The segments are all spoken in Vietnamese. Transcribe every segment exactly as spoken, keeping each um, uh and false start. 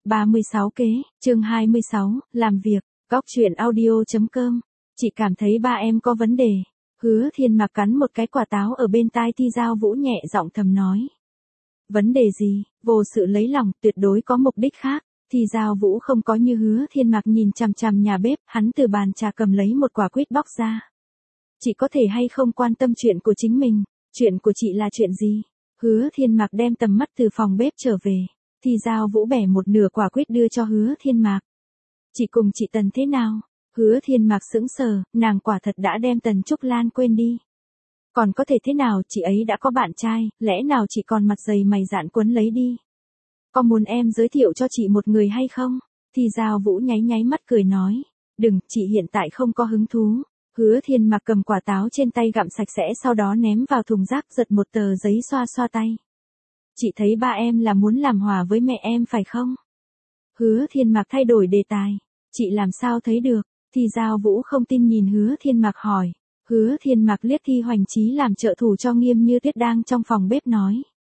ba mươi sáu kế, chương hai mươi sáu, làm việc, góc truyện audio.com. Chị cảm thấy ba em có vấn đề. Hứa Thiên Mạc cắn một cái quả táo ở bên tai Thi Giao Vũ nhẹ giọng thầm nói. Vấn đề gì? Vô sự lấy lòng, tuyệt đối có mục đích khác. Thi Giao Vũ không có như Hứa Thiên Mạc nhìn chằm chằm nhà bếp, hắn từ bàn trà cầm lấy một quả quýt bóc ra. Chị có thể hay không quan tâm chuyện của chính mình? Chuyện của chị là chuyện gì? Hứa Thiên Mạc đem tầm mắt từ phòng bếp trở về. Thi Giao Vũ bẻ một nửa quả quýt đưa cho Hứa Thiên Mạc. Chị cùng chị Tần thế nào? Hứa Thiên Mạc sững sờ, nàng quả thật đã đem Tần Trúc Lan quên đi. Còn có thể thế nào, chị ấy đã có bạn trai, lẽ nào chị còn mặt dày mày dạn quấn lấy đi? Có muốn em giới thiệu cho chị một người hay không? Thi Giao Vũ nháy nháy mắt cười nói. Đừng, chị hiện tại không có hứng thú. Hứa Thiên Mạc cầm quả táo trên tay gặm sạch sẽ sau đó ném vào thùng rác, giật một tờ giấy xoa xoa tay. Chị thấy ba em là muốn làm hòa với mẹ em phải không? Hứa Thiên Mạc thay đổi đề tài. Chị làm sao thấy được? Thi Giao Vũ không tin nhìn Hứa Thiên Mạc hỏi. Hứa Thiên Mạc liếc Thi Hoành Chí làm trợ thủ cho Nghiêm Như Tuyết đang trong phòng bếp nói.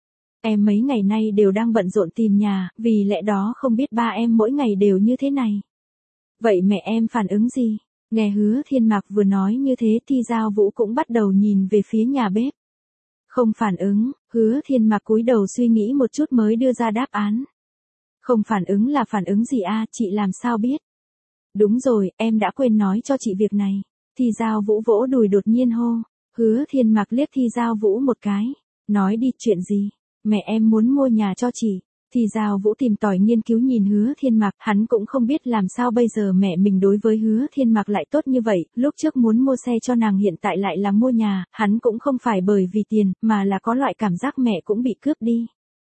Em mấy ngày nay đều đang bận rộn tìm nhà, vì lẽ đó không biết ba em mỗi ngày đều như thế này. Vậy mẹ em phản ứng gì? Nghe Hứa Thiên Mạc vừa nói như thế, Thi Giao Vũ cũng bắt đầu nhìn về phía nhà bếp. Không phản ứng. Hứa Thiên Mạc cúi đầu suy nghĩ một chút mới đưa ra đáp án. Không phản ứng là phản ứng gì a, chị làm sao biết? Đúng rồi, em đã quên nói cho chị việc này. Thi Giao Vũ vỗ đùi đột nhiên hô. Hứa Thiên Mạc liếc Thi Giao Vũ một cái. Nói đi, chuyện gì? Mẹ em muốn mua nhà cho chị. Thi Giao Vũ tìm tòi nghiên cứu nhìn Hứa Thiên Mạc, hắn cũng không biết làm sao bây giờ mẹ mình đối với Hứa Thiên Mạc lại tốt như vậy, lúc trước muốn mua xe cho nàng hiện tại lại là mua nhà, hắn cũng không phải bởi vì tiền, mà là có loại cảm giác mẹ cũng bị cướp đi.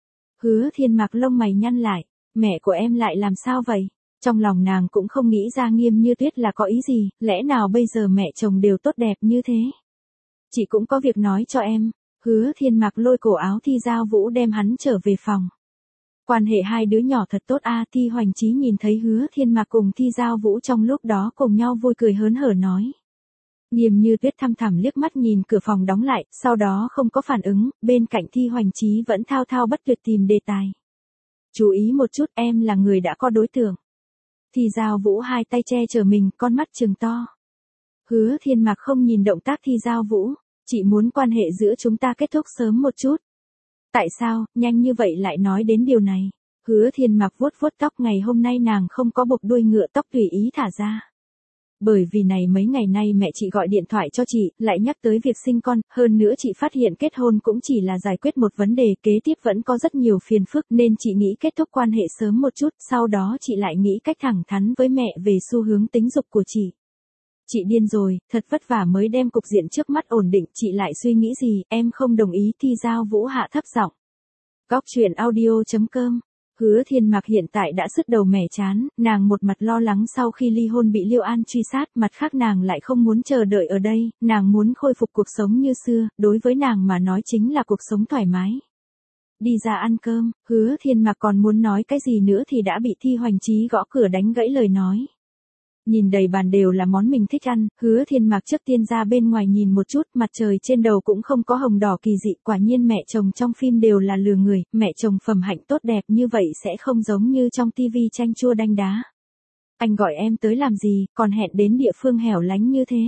Hứa Thiên Mạc lông mày nhăn lại, mẹ của em lại làm sao vậy? Trong lòng nàng cũng không nghĩ ra Nghiêm Như Tuyết là có ý gì, lẽ nào bây giờ mẹ chồng đều tốt đẹp như thế? Chị cũng có việc nói cho em. Hứa Thiên Mạc lôi cổ áo Thi Giao Vũ đem hắn trở về phòng. Quan hệ hai đứa nhỏ thật tốt a. Thi Hoành Chí nhìn thấy Hứa Thiên Mạc cùng Thi Giao Vũ trong lúc đó cùng nhau vui cười hớn hở nói. Nghiêm Như Tuyết thăm thẳm liếc mắt nhìn cửa phòng đóng lại, sau đó không có phản ứng, bên cạnh Thi Hoành Chí vẫn thao thao bất tuyệt tìm đề tài. Chú ý một chút, em là người đã có đối tượng. Thi Giao Vũ hai tay che chở mình, con mắt trừng to. Hứa Thiên Mạc không nhìn động tác Thi Giao Vũ, chị muốn quan hệ giữa chúng ta kết thúc sớm một chút. Tại sao, nhanh như vậy lại nói đến điều này? Hứa Thiên Mạc vuốt vuốt tóc, ngày hôm nay nàng không có buộc đuôi ngựa tóc tùy ý thả ra. Bởi vì này mấy ngày nay mẹ chị gọi điện thoại cho chị, lại nhắc tới việc sinh con, hơn nữa chị phát hiện kết hôn cũng chỉ là giải quyết một vấn đề, kế tiếp vẫn có rất nhiều phiền phức nên chị nghĩ kết thúc quan hệ sớm một chút, sau đó chị lại nghĩ cách thẳng thắn với mẹ về xu hướng tính dục của chị. Chị điên rồi, thật vất vả mới đem cục diện trước mắt ổn định, chị lại suy nghĩ gì, em không đồng ý. Thi Giao Vũ hạ thấp giọng. Góc truyện audio.com. Hứa Thiên Mạc hiện tại đã sứt đầu mẻ chán, nàng một mặt lo lắng sau khi ly hôn bị Liêu An truy sát, mặt khác nàng lại không muốn chờ đợi ở đây, nàng muốn khôi phục cuộc sống như xưa, đối với nàng mà nói chính là cuộc sống thoải mái. Đi ra ăn cơm. Hứa Thiên Mạc còn muốn nói cái gì nữa thì đã bị Thi Hoành Chí gõ cửa đánh gãy lời nói. Nhìn đầy bàn đều là món mình thích ăn, Hứa Thiên Mạc trước tiên ra bên ngoài nhìn một chút, mặt trời trên đầu cũng không có hồng đỏ kỳ dị, quả nhiên mẹ chồng trong phim đều là lừa người, mẹ chồng phẩm hạnh tốt đẹp như vậy sẽ không giống như trong tivi chanh chua đanh đá. Anh gọi em tới làm gì, còn hẹn đến địa phương hẻo lánh như thế?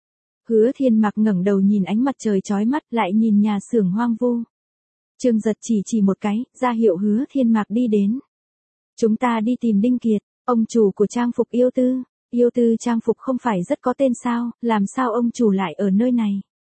Hứa Thiên Mạc ngẩng đầu nhìn ánh mặt trời chói mắt, lại nhìn nhà xưởng hoang vu. Trương Giật chỉ chỉ một cái, ra hiệu Hứa Thiên Mạc đi đến. Chúng ta đi tìm Đinh Kiệt, ông chủ của trang phục Yêu Tư. Yêu Tư trang phục không phải rất có tên sao, làm sao ông chủ lại ở nơi này?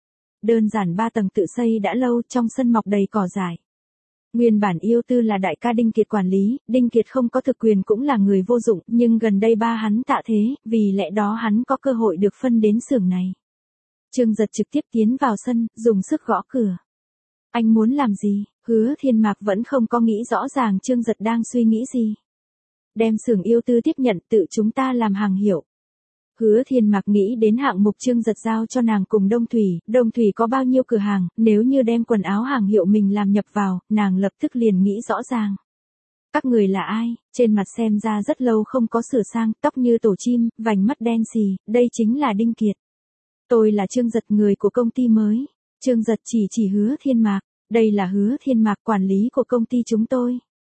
Đơn giản ba tầng tự xây đã lâu, trong sân mọc đầy cỏ dại. Nguyên bản Yêu Tư là đại ca Đinh Kiệt quản lý, Đinh Kiệt không có thực quyền cũng là người vô dụng, nhưng gần đây ba hắn tạ thế, vì lẽ đó hắn có cơ hội được phân đến xưởng này. Trương Giật trực tiếp tiến vào sân, dùng sức gõ cửa. Anh muốn làm gì? Hứa Thiên Mạc vẫn không có nghĩ rõ ràng Trương Giật đang suy nghĩ gì. Đem xưởng Yêu Tư tiếp nhận, tự chúng ta làm hàng hiệu. Hứa Thiên Mạc nghĩ đến hạng mục Trương Giật giao cho nàng cùng Đông Thủy, Đông Thủy có bao nhiêu cửa hàng, nếu như đem quần áo hàng hiệu mình làm nhập vào, nàng lập tức liền nghĩ rõ ràng. Các người là ai? Trên mặt xem ra rất lâu không có sửa sang, tóc như tổ chim, vành mắt đen xì, đây chính là Đinh Kiệt. Tôi là Trương Giật, người của công ty mới. Trương Giật chỉ chỉ Hứa Thiên Mạc, đây là Hứa Thiên Mạc, quản lý của công ty chúng tôi.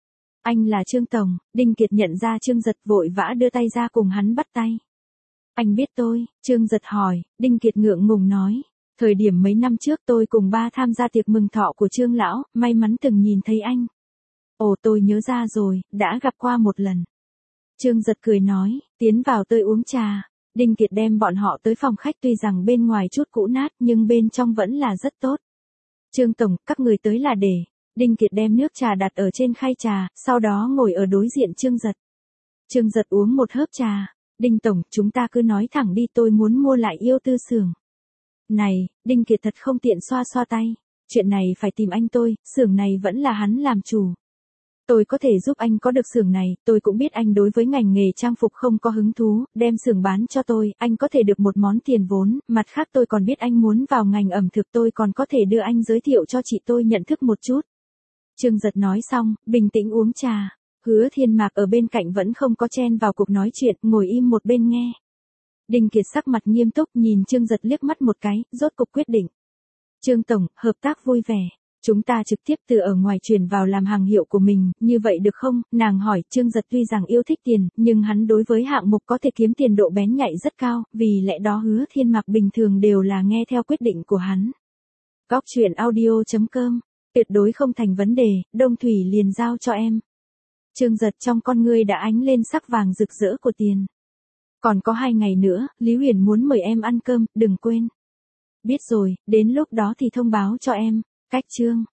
Anh là Trương Tổng. Đinh Kiệt nhận ra Trương Giật vội vã đưa tay ra cùng hắn bắt tay. Anh biết tôi, Trương Giật hỏi. Đinh Kiệt ngượng ngùng nói. Thời điểm mấy năm trước tôi cùng ba tham gia tiệc mừng thọ của Trương Lão, may mắn từng nhìn thấy anh. Ồ, tôi nhớ ra rồi, đã gặp qua một lần. Trương Giật cười nói, tiến vào tôi uống trà. Đinh Kiệt đem bọn họ tới phòng khách, tuy rằng bên ngoài chút cũ nát nhưng bên trong vẫn là rất tốt. Trương Tổng, các người tới là để. Đinh Kiệt đem nước trà đặt ở trên khay trà, sau đó ngồi ở đối diện Trương Giật. Trương Giật uống một hớp trà. Đinh Tổng, chúng ta cứ nói thẳng đi, tôi muốn mua lại Yêu Tư xưởng. Này, Đinh Kiệt thật không tiện xoa xoa tay. Chuyện này phải tìm anh tôi, xưởng này vẫn là hắn làm chủ. Tôi có thể giúp anh có được xưởng này, tôi cũng biết anh đối với ngành nghề trang phục không có hứng thú, đem xưởng bán cho tôi, anh có thể được một món tiền vốn, mặt khác tôi còn biết anh muốn vào ngành ẩm thực, tôi còn có thể đưa anh giới thiệu cho chị tôi nhận thức một chút. Trương Giật nói xong, bình tĩnh uống trà. Hứa Thiên Mạc ở bên cạnh vẫn không có chen vào cuộc nói chuyện, ngồi im một bên nghe. Đinh Kiệt sắc mặt nghiêm túc nhìn Trương Giật liếc mắt một cái, rốt cục quyết định. Trương Tổng, hợp tác vui vẻ. Chúng ta trực tiếp từ ở ngoài chuyển vào làm hàng hiệu của mình, như vậy được không? Nàng hỏi. Trương Giật tuy rằng yêu thích tiền, nhưng hắn đối với hạng mục có thể kiếm tiền độ bén nhạy rất cao, vì lẽ đó Hứa Thiên Mạc bình thường đều là nghe theo quyết định của hắn. Góc truyện audio chấm com. Tuyệt đối không thành vấn đề, Đông Thủy liền giao cho em. Trương Giật trong con ngươi đã ánh lên sắc vàng rực rỡ của tiền. Còn có hai ngày nữa, Lý Huyền muốn mời em ăn cơm, đừng quên. Biết rồi, đến lúc đó thì thông báo cho em. Cách chương.